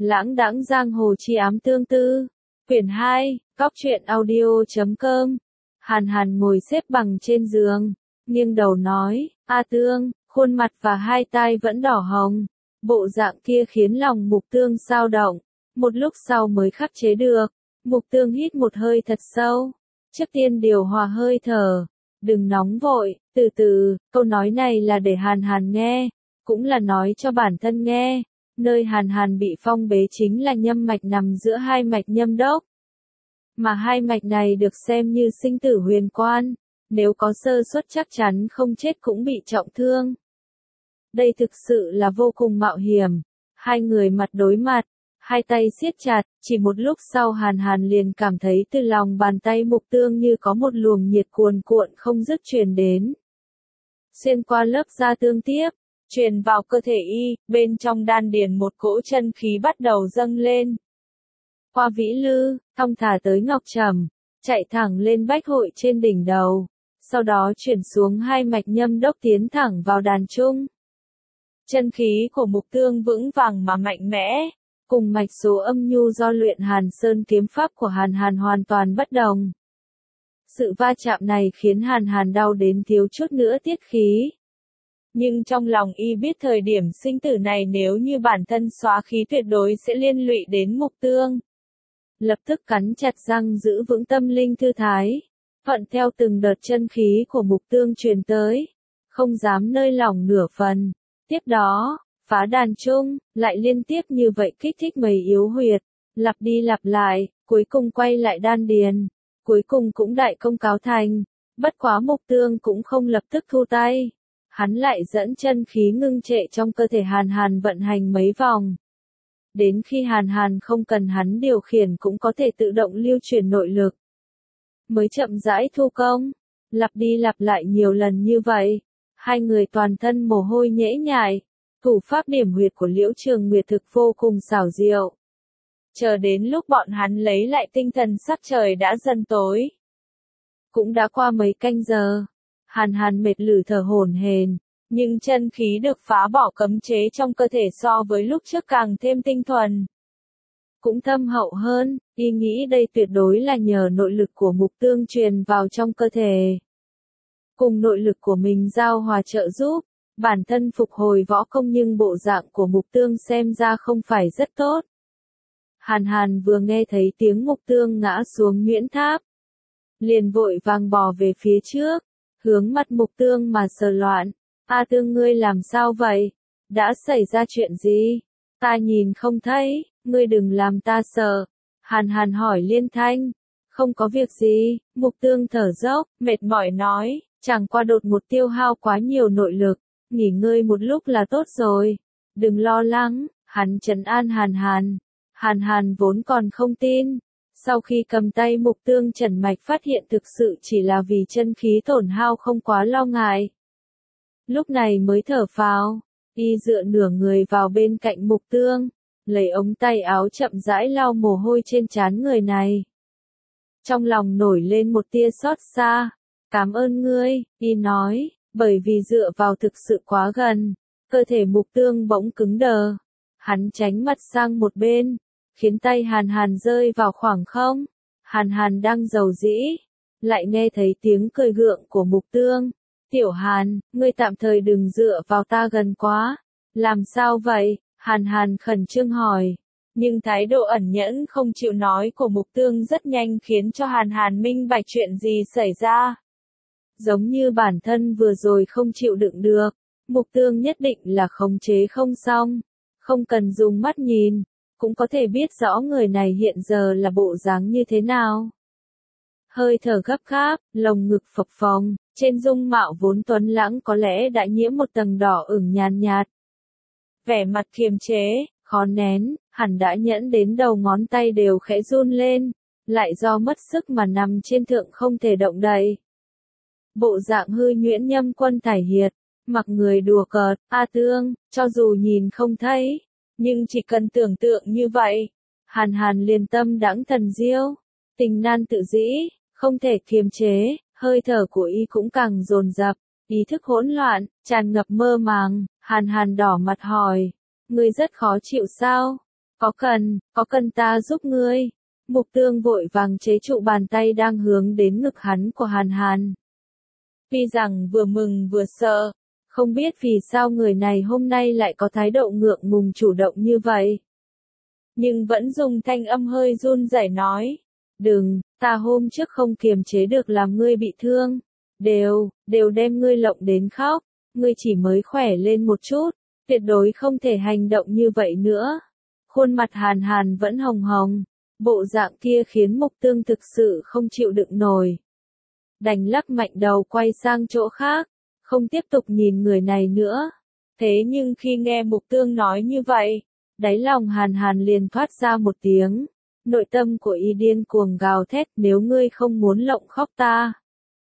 Lãng đãng giang hồ chi ám tương tư. Quyển 2, Cóc truyện audio.com. Hàn Hàn ngồi xếp bằng trên giường, nghiêng đầu nói, A Tương, khuôn mặt và hai tai vẫn đỏ hồng. Bộ dạng kia khiến lòng Mục Tương xao động. Một lúc sau mới khắc chế được. Mục Tương hít một hơi thật sâu. Trước tiên điều hòa hơi thở. Đừng nóng vội, từ từ, câu nói này là để Hàn Hàn nghe, cũng là nói cho bản thân nghe. Nơi Hàn Hàn bị phong bế chính là nhâm mạch nằm giữa hai mạch nhâm đốc. Mà hai mạch này được xem như sinh tử huyền quan, nếu có sơ suất chắc chắn không chết cũng bị trọng thương. Đây thực sự là vô cùng mạo hiểm. Hai người mặt đối mặt, hai tay siết chặt, chỉ một lúc sau Hàn Hàn liền cảm thấy từ lòng bàn tay Mục Tương như có một luồng nhiệt cuồn cuộn không dứt truyền đến. Xuyên qua lớp da tương tiếp, truyền vào cơ thể y, bên trong đan điền một cỗ chân khí bắt đầu dâng lên. Qua vĩ lư, thong thả tới ngọc trầm, chạy thẳng lên bách hội trên đỉnh đầu, sau đó chuyển xuống hai mạch nhâm đốc tiến thẳng vào đàn trung. Chân khí của Mục Tương vững vàng mà mạnh mẽ, cùng mạch số âm nhu do luyện Hàn Sơn kiếm pháp của Hàn Hàn hoàn toàn bất đồng. Sự va chạm này khiến Hàn Hàn đau đến thiếu chút nữa tiết khí. Nhưng trong lòng y biết thời điểm sinh tử này nếu như bản thân xóa khí tuyệt đối sẽ liên lụy đến Mục Tương. Lập tức cắn chặt răng giữ vững tâm linh thư thái, thuận theo từng đợt chân khí của Mục Tương truyền tới, không dám nơi lỏng nửa phần. Tiếp đó, phá đàn trung, lại liên tiếp như vậy kích thích mấy yếu huyệt, lặp đi lặp lại, cuối cùng quay lại đan điền, cuối cùng cũng đại công cáo thành. Bất quá Mục Tương cũng không lập tức thu tay, hắn lại dẫn chân khí ngưng trệ trong cơ thể Hàn Hàn vận hành mấy vòng. Đến khi Hàn Hàn không cần hắn điều khiển cũng có thể tự động lưu truyền nội lực, mới chậm rãi thu công. Lặp đi lặp lại nhiều lần như vậy, hai người toàn thân mồ hôi nhễ nhại. Thủ pháp điểm huyệt của Liễu Trường Nguyệt thực vô cùng xảo diệu. Chờ đến lúc bọn hắn lấy lại tinh thần sắc trời đã dần tối. Cũng đã qua mấy canh giờ. Hàn Hàn mệt lử thở hổn hển, nhưng chân khí được phá bỏ cấm chế trong cơ thể so với lúc trước càng thêm tinh thuần. Cũng thâm hậu hơn, y nghĩ đây tuyệt đối là nhờ nội lực của Mục Tương truyền vào trong cơ thể. Cùng nội lực của mình giao hòa trợ giúp, bản thân phục hồi võ công nhưng bộ dạng của Mục Tương xem ra không phải rất tốt. Hàn Hàn vừa nghe thấy tiếng Mục Tương ngã xuống nhuyễn tháp, liền vội vàng bò về phía trước, hướng mặt Mục Tương mà sờ loạn. A Tương ngươi làm sao vậy? Đã xảy ra chuyện gì? Ta nhìn không thấy, ngươi đừng làm ta sợ. Hàn Hàn hỏi liên thanh. Không có việc gì, Mục Tương thở dốc, mệt mỏi nói, chẳng qua đột một tiêu hao quá nhiều nội lực, nghỉ ngơi một lúc là tốt rồi. Đừng lo lắng, hắn trấn an Hàn Hàn. Hàn Hàn vốn còn không tin. Sau khi cầm tay Mục Tương trần mạch phát hiện thực sự chỉ là vì chân khí tổn hao không quá lo ngại. Lúc này mới thở phào, y dựa nửa người vào bên cạnh Mục Tương, lấy ống tay áo chậm rãi lau mồ hôi trên trán người này. Trong lòng nổi lên một tia xót xa, cảm ơn ngươi, y nói, bởi vì dựa vào thực sự quá gần, cơ thể Mục Tương bỗng cứng đờ. Hắn tránh mặt sang một bên, khiến tay Hàn Hàn rơi vào khoảng không. Hàn Hàn đang rầu rĩ, lại nghe thấy tiếng cười gượng của Mục Tương. Tiểu Hàn, ngươi tạm thời đừng dựa vào ta gần quá. Làm sao vậy? Hàn Hàn khẩn trương hỏi. Nhưng thái độ ẩn nhẫn không chịu nói của Mục Tương rất nhanh khiến cho Hàn Hàn minh bạch chuyện gì xảy ra. Giống như bản thân vừa rồi không chịu đựng được, Mục Tương nhất định là khống chế không xong. Không cần dùng mắt nhìn, cũng có thể biết rõ người này hiện giờ là bộ dáng như thế nào. Hơi thở gấp gáp, lồng ngực phập phồng, trên dung mạo vốn tuấn lãng có lẽ đã nhiễm một tầng đỏ ửng nhàn nhạt. Vẻ mặt kiềm chế, khó nén, hẳn đã nhẫn đến đầu ngón tay đều khẽ run lên, lại do mất sức mà nằm trên thượng không thể động đậy. Bộ dạng hư nhuyễn nhâm quân thải hiệt, mặc người đùa cợt, A Tương, cho dù nhìn không thấy, nhưng chỉ cần tưởng tượng như vậy, Hàn Hàn liền tâm đãng thần diêu, tình nan tự dĩ, không thể kiềm chế, hơi thở của y cũng càng dồn dập, ý thức hỗn loạn, tràn ngập mơ màng. Hàn Hàn đỏ mặt hỏi, ngươi rất khó chịu sao? có cần ta giúp ngươi? Mục Tương vội vàng chế trụ bàn tay đang hướng đến ngực hắn của Hàn Hàn. Tuy rằng vừa mừng vừa sợ, không biết vì sao người này hôm nay lại có thái độ ngượng ngùng chủ động như vậy. Nhưng vẫn dùng thanh âm hơi run rẩy nói, đừng, ta hôm trước không kiềm chế được làm ngươi bị thương, đều đem ngươi lộng đến khóc, ngươi chỉ mới khỏe lên một chút, tuyệt đối không thể hành động như vậy nữa. Khuôn mặt Hàn Hàn vẫn hồng hồng, bộ dạng kia khiến Mục Tương thực sự không chịu đựng nổi. Đành lắc mạnh đầu quay sang chỗ khác, không tiếp tục nhìn người này nữa. Thế nhưng khi nghe Mục Tương nói như vậy, đáy lòng Hàn Hàn liền thoát ra một tiếng. Nội tâm của y điên cuồng gào thét, nếu ngươi không muốn lộng khóc ta.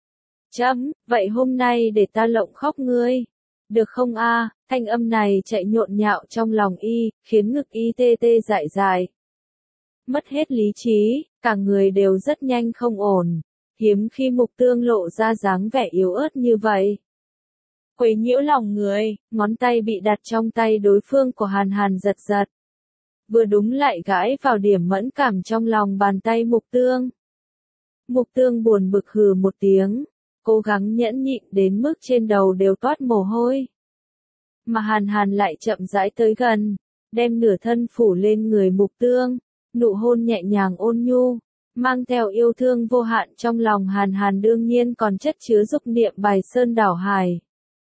Vậy hôm nay để ta lộng khóc ngươi. Được không a? Thanh âm này chạy nhộn nhạo trong lòng y, khiến ngực y tê tê dại dại. Mất hết lý trí, cả người đều rất nhanh không ổn. Hiếm khi Mục Tương lộ ra dáng vẻ yếu ớt như vậy. Quấy nhiễu lòng người, ngón tay bị đặt trong tay đối phương của Hàn Hàn giật giật. Vừa đúng lại gãi vào điểm mẫn cảm trong lòng bàn tay Mục Tương. Mục Tương buồn bực hừ một tiếng, cố gắng nhẫn nhịn đến mức trên đầu đều toát mồ hôi. Mà Hàn Hàn lại chậm rãi tới gần, đem nửa thân phủ lên người Mục Tương, nụ hôn nhẹ nhàng ôn nhu, mang theo yêu thương vô hạn trong lòng Hàn Hàn đương nhiên còn chất chứa dục niệm bài sơn đảo hải.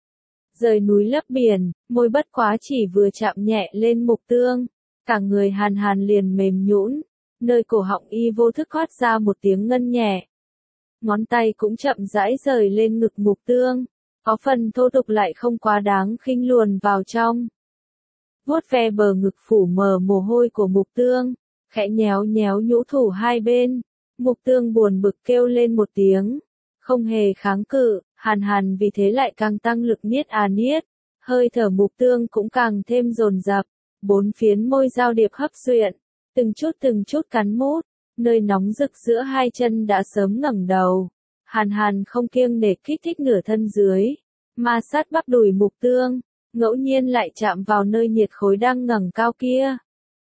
Rời núi lấp biển, môi bất quá chỉ vừa chạm nhẹ lên Mục Tương, cả người Hàn Hàn liền mềm nhũn, nơi cổ họng y vô thức thoát ra một tiếng ngân nhẹ. Ngón tay cũng chậm rãi rời lên ngực Mục Tương, có phần thô tục lại không quá đáng khinh luồn vào trong. Vuốt ve bờ ngực phủ mờ mồ hôi của Mục Tương, khẽ nhéo nhéo nhũ thủ hai bên, Mục Tương buồn bực kêu lên một tiếng, không hề kháng cự, Hàn Hàn vì thế lại càng tăng lực niết niết, hơi thở Mục Tương cũng càng thêm dồn dập, bốn phiến môi giao điệp hấp duyện, từng chút cắn mút, nơi nóng rực giữa hai chân đã sớm ngẩng đầu. Hàn Hàn không kiêng nể kích thích nửa thân dưới, ma sát bắp đùi Mục Tương, ngẫu nhiên lại chạm vào nơi nhiệt khối đang ngẩng cao kia.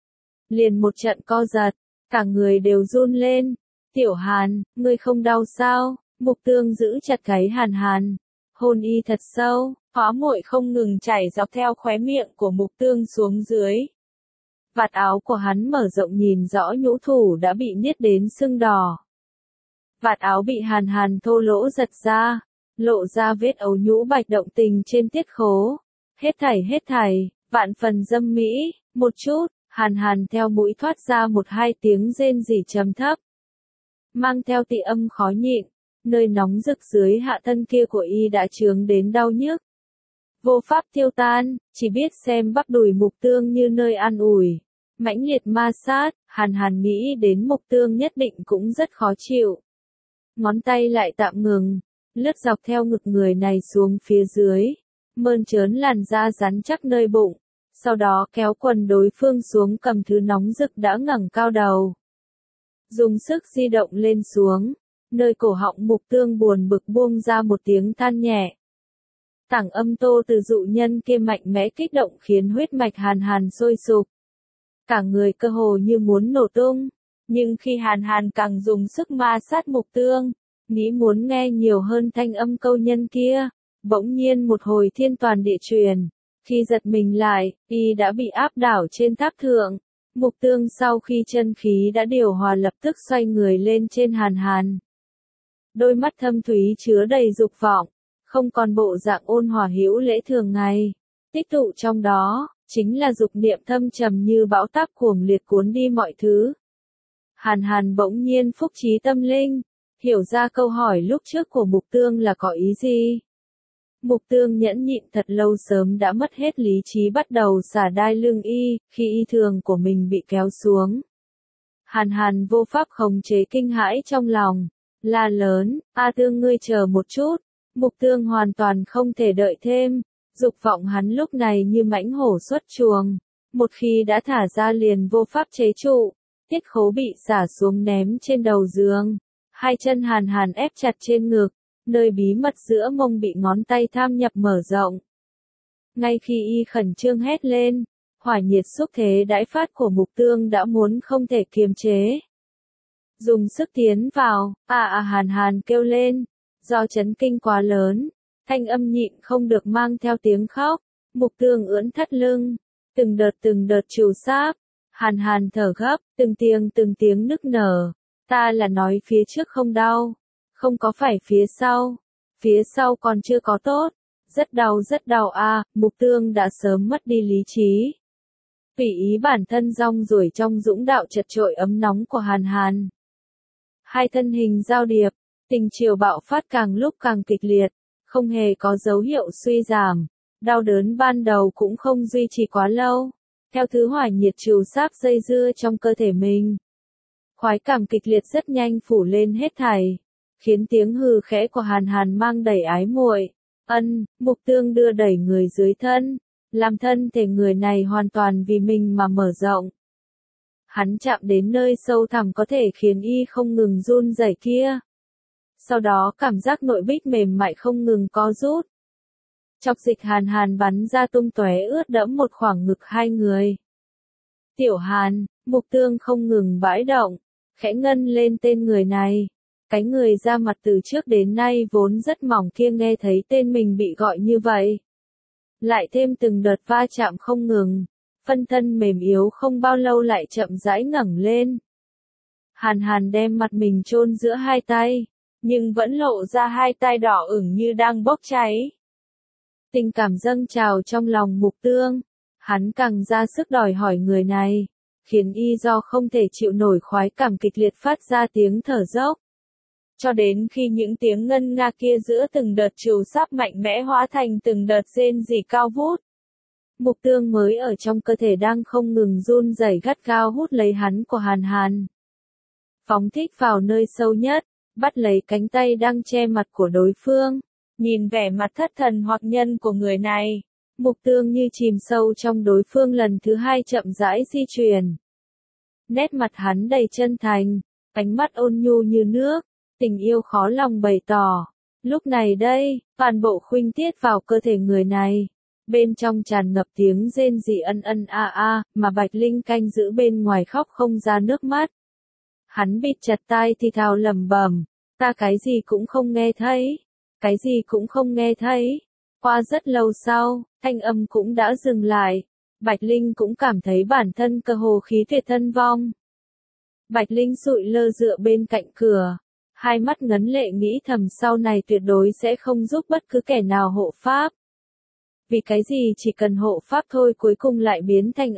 Liền một trận co giật, cả người đều run lên. Tiểu Hàn, ngươi không đau sao? Mục Tương giữ chặt gáy Hàn Hàn, hôn y thật sâu, hóa muội không ngừng chảy dọc theo khóe miệng của Mục Tương xuống dưới. Vạt áo của hắn mở rộng nhìn rõ nhũ thủ đã bị niết đến sưng đỏ. Vạt áo bị Hàn Hàn thô lỗ giật ra, lộ ra vết ấu nhũ bạch động tình trên tiết khố. Hết thảy, vạn phần dâm mỹ, một chút, Hàn Hàn theo mũi thoát ra một hai tiếng rên rỉ trầm thấp. Mang theo tị âm khó nhịn, nơi nóng rực dưới hạ thân kia của y đã chướng đến đau nhức. Vô pháp tiêu tan, chỉ biết xem bắp đùi Mục Tương như nơi an ủi. Mãnh liệt ma sát, Hàn Hàn nghĩ đến Mục Tương nhất định cũng rất khó chịu. Ngón tay lại tạm ngừng, lướt dọc theo ngực người này xuống phía dưới, mơn trớn làn da rắn chắc nơi bụng, sau đó kéo quần đối phương xuống cầm thứ nóng rực đã ngẩng cao đầu. Dùng sức di động lên xuống, nơi cổ họng Mục Tương buồn bực buông ra một tiếng than nhẹ. Tảng âm tô từ dụ nhân kia mạnh mẽ kích động khiến huyết mạch Hàn Hàn sôi sục. Cả người cơ hồ như muốn nổ tung, nhưng khi Hàn Hàn càng dùng sức ma sát Mục Tương, nghĩ muốn nghe nhiều hơn thanh âm câu nhân kia, bỗng nhiên một hồi thiên toàn địa truyền. Khi giật mình lại, y đã bị áp đảo trên tháp thượng. Mục Tương sau khi chân khí đã điều hòa lập tức xoay người lên trên Hàn Hàn. Đôi mắt thâm thúy chứa đầy dục vọng, không còn bộ dạng ôn hòa hữu lễ thường ngày. Tích tụ trong đó, chính là dục niệm thâm trầm như bão táp cuồng liệt cuốn đi mọi thứ. Hàn Hàn bỗng nhiên phúc trí tâm linh, hiểu ra câu hỏi lúc trước của Mục Tương là có ý gì. Mục Tương nhẫn nhịn thật lâu sớm đã mất hết lý trí bắt đầu xả đai lưng y, khi y thường của mình bị kéo xuống. Hàn Hàn vô pháp khống chế kinh hãi trong lòng, la lớn, A Tương ngươi chờ một chút. Mục Tương hoàn toàn không thể đợi thêm, dục vọng hắn lúc này như mãnh hổ xuất chuồng, một khi đã thả ra liền vô pháp chế trụ, tiết khố bị xả xuống ném trên đầu giường, hai chân Hàn Hàn ép chặt trên ngực, nơi bí mật giữa mông bị ngón tay tham nhập mở rộng. Ngay khi y khẩn trương hét lên, hỏa nhiệt xúc thế đãi phát của Mục Tương đã muốn không thể kiềm chế. Dùng sức tiến vào, Hàn Hàn kêu lên, do chấn kinh quá lớn, thanh âm nhịn không được mang theo tiếng khóc, Mục Tương ưỡn thắt lưng, từng đợt trù sáp, Hàn Hàn thở gấp, từng tiếng nức nở, ta là nói phía trước không đau, không có phải phía sau còn chưa có tốt, rất đau Mục Tương đã sớm mất đi lý trí. Tùy ý bản thân rong ruổi trong dũng đạo chật trội ấm nóng của Hàn Hàn. Hai thân hình giao điệp, tình chiều bạo phát càng lúc càng kịch liệt, không hề có dấu hiệu suy giảm, đau đớn ban đầu cũng không duy trì quá lâu, theo thứ hỏa nhiệt trù sáp dây dưa trong cơ thể mình. Khoái cảm kịch liệt rất nhanh phủ lên hết thảy, khiến tiếng hừ khẽ của Hàn Hàn mang đầy ái muội. Mục Tương đưa đẩy người dưới thân, làm thân thể người này hoàn toàn vì mình mà mở rộng. Hắn chạm đến nơi sâu thẳm có thể khiến y không ngừng run rẩy kia. Sau đó cảm giác nội bích mềm mại không ngừng co rút. Chọc dịch Hàn Hàn bắn ra tung tóe ướt đẫm một khoảng ngực hai người. Tiểu Hàn, Mục Tương không ngừng bãi động, khẽ ngân lên tên người này. Cái người da mặt từ trước đến nay vốn rất mỏng kia nghe thấy tên mình bị gọi như vậy. Lại thêm từng đợt va chạm không ngừng, phân thân mềm yếu không bao lâu lại chậm rãi ngẩng lên. Hàn Hàn đem mặt mình chôn giữa hai tay, nhưng vẫn lộ ra hai tay đỏ ửng như đang bốc cháy. Tình cảm dâng trào trong lòng Mục Tương, hắn càng ra sức đòi hỏi người này, khiến y do không thể chịu nổi khoái cảm kịch liệt phát ra tiếng thở dốc. Cho đến khi những tiếng ngân nga kia giữa từng đợt trù sáp mạnh mẽ hóa thành từng đợt rên rỉ cao vút. Mục Tương mới ở trong cơ thể đang không ngừng run rẩy gắt gao hút lấy hắn của Hàn Hàn. Phóng thích vào nơi sâu nhất, bắt lấy cánh tay đang che mặt của đối phương, nhìn vẻ mặt thất thần hoặc nhân của người này. Mục Tương như chìm sâu trong đối phương lần thứ hai chậm rãi di chuyển. Nét mặt hắn đầy chân thành, ánh mắt ôn nhu như nước, tình yêu khó lòng bày tỏ. Lúc này đây, toàn bộ khuynh tiết vào cơ thể người này. Bên trong tràn ngập tiếng rên rỉ mà Bạch Linh canh giữ bên ngoài khóc không ra nước mắt. Hắn bịt chặt tai thì thào lẩm bẩm, ta cái gì cũng không nghe thấy. Qua rất lâu sau, thanh âm cũng đã dừng lại. Bạch Linh cũng cảm thấy bản thân cơ hồ khí tuyệt thân vong. Bạch Linh sụi lơ dựa bên cạnh cửa, hai mắt ngấn lệ nghĩ thầm sau này tuyệt đối sẽ không giúp bất cứ kẻ nào hộ pháp. Vì cái gì chỉ cần hộ pháp thôi cuối cùng lại biến thành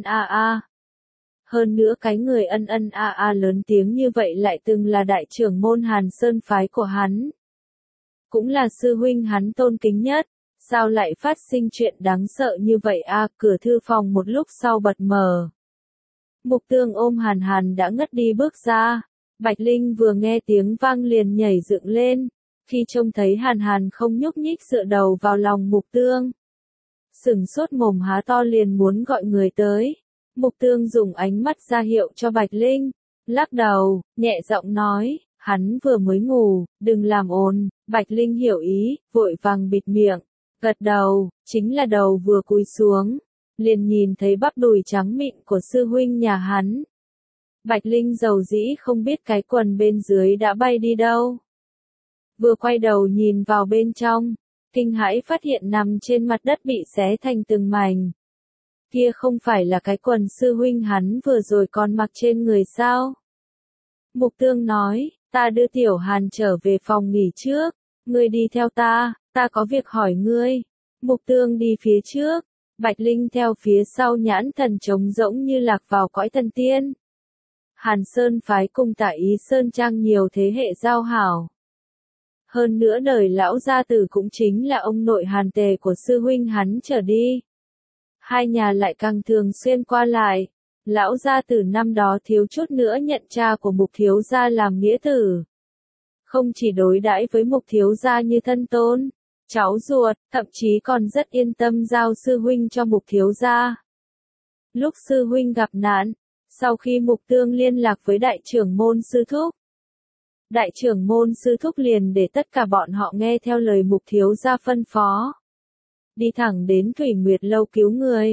Hơn nữa cái người lớn tiếng như vậy lại từng là đại trưởng môn Hàn Sơn phái của hắn. Cũng là sư huynh hắn tôn kính nhất, sao lại phát sinh chuyện đáng sợ như vậy cửa thư phòng một lúc sau bật mở. Mục Tương ôm Hàn Hàn đã ngất đi bước ra, Bạch Linh vừa nghe tiếng vang liền nhảy dựng lên, khi trông thấy Hàn Hàn không nhúc nhích dựa đầu vào lòng Mục Tương. Sửng sốt mồm há to liền muốn gọi người tới. Mục Tương dùng ánh mắt ra hiệu cho Bạch Linh, lắc đầu, nhẹ giọng nói, hắn vừa mới ngủ, đừng làm ồn. Bạch Linh hiểu ý, vội vàng bịt miệng, gật đầu, chính là đầu vừa cúi xuống, liền nhìn thấy bắp đùi trắng mịn của sư huynh nhà hắn. Bạch Linh dầu dĩ không biết cái quần bên dưới đã bay đi đâu. Vừa quay đầu nhìn vào bên trong, kinh hãi phát hiện nằm trên mặt đất bị xé thành từng mảnh. Kia không phải là cái quần sư huynh hắn vừa rồi còn mặc trên người sao? Mục Tương nói, ta đưa Tiểu Hàn trở về phòng nghỉ trước, ngươi đi theo ta có việc hỏi ngươi. Mục Tương đi phía trước, Bạch Linh theo phía sau nhãn thần trống rỗng như lạc vào cõi thần tiên. Hàn Sơn phái cùng Tạ Ý Sơn Trang nhiều thế hệ giao hảo. Hơn nữa đời lão gia tử cũng chính là ông nội Hàn Tề của sư huynh hắn trở đi. Hai nhà lại càng thường xuyên qua lại. Lão gia tử năm đó thiếu chút nữa nhận cha của Mục thiếu gia làm nghĩa tử. Không chỉ đối đãi với Mục thiếu gia như thân tôn, cháu ruột, thậm chí còn rất yên tâm giao sư huynh cho Mục thiếu gia. Lúc sư huynh gặp nạn, sau khi Mục Tương liên lạc với đại trưởng môn sư thúc, đại trưởng môn sư thúc liền để tất cả bọn họ nghe theo lời Mục thiếu gia phân phó, đi thẳng đến Thủy Nguyệt lâu cứu người.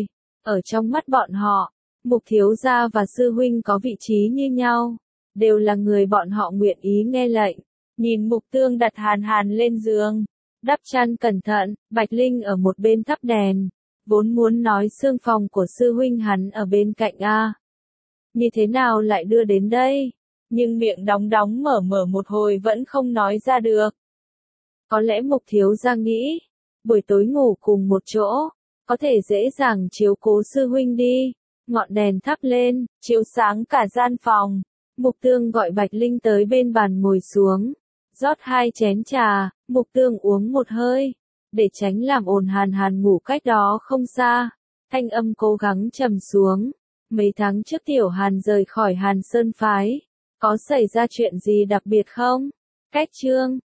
Ở trong mắt bọn họ, Mục thiếu gia và sư huynh có vị trí như nhau, đều là người bọn họ nguyện ý nghe lệnh. Nhìn Mục Tương đặt Hàn Hàn lên giường, đắp chăn cẩn thận, Bạch Linh ở một bên thắp đèn, vốn muốn nói xương phòng của sư huynh hắn ở bên cạnh a. Như thế nào lại đưa đến đây? Nhưng miệng đóng đóng mở mở một hồi vẫn không nói ra được. Có lẽ Mục thiếu gia nghĩ, buổi tối ngủ cùng một chỗ, có thể dễ dàng chiếu cố sư huynh đi. Ngọn đèn thắp lên, chiếu sáng cả gian phòng. Mục Tương gọi Bạch Linh tới bên bàn ngồi xuống, rót 2 chén trà, Mục Tương uống một hơi, để tránh làm ồn. Hàn Hàn ngủ cách đó không xa, thanh âm cố gắng trầm xuống. Mấy tháng trước Tiểu Hàn rời khỏi Hàn Sơn phái, có xảy ra chuyện gì đặc biệt không? Cách chương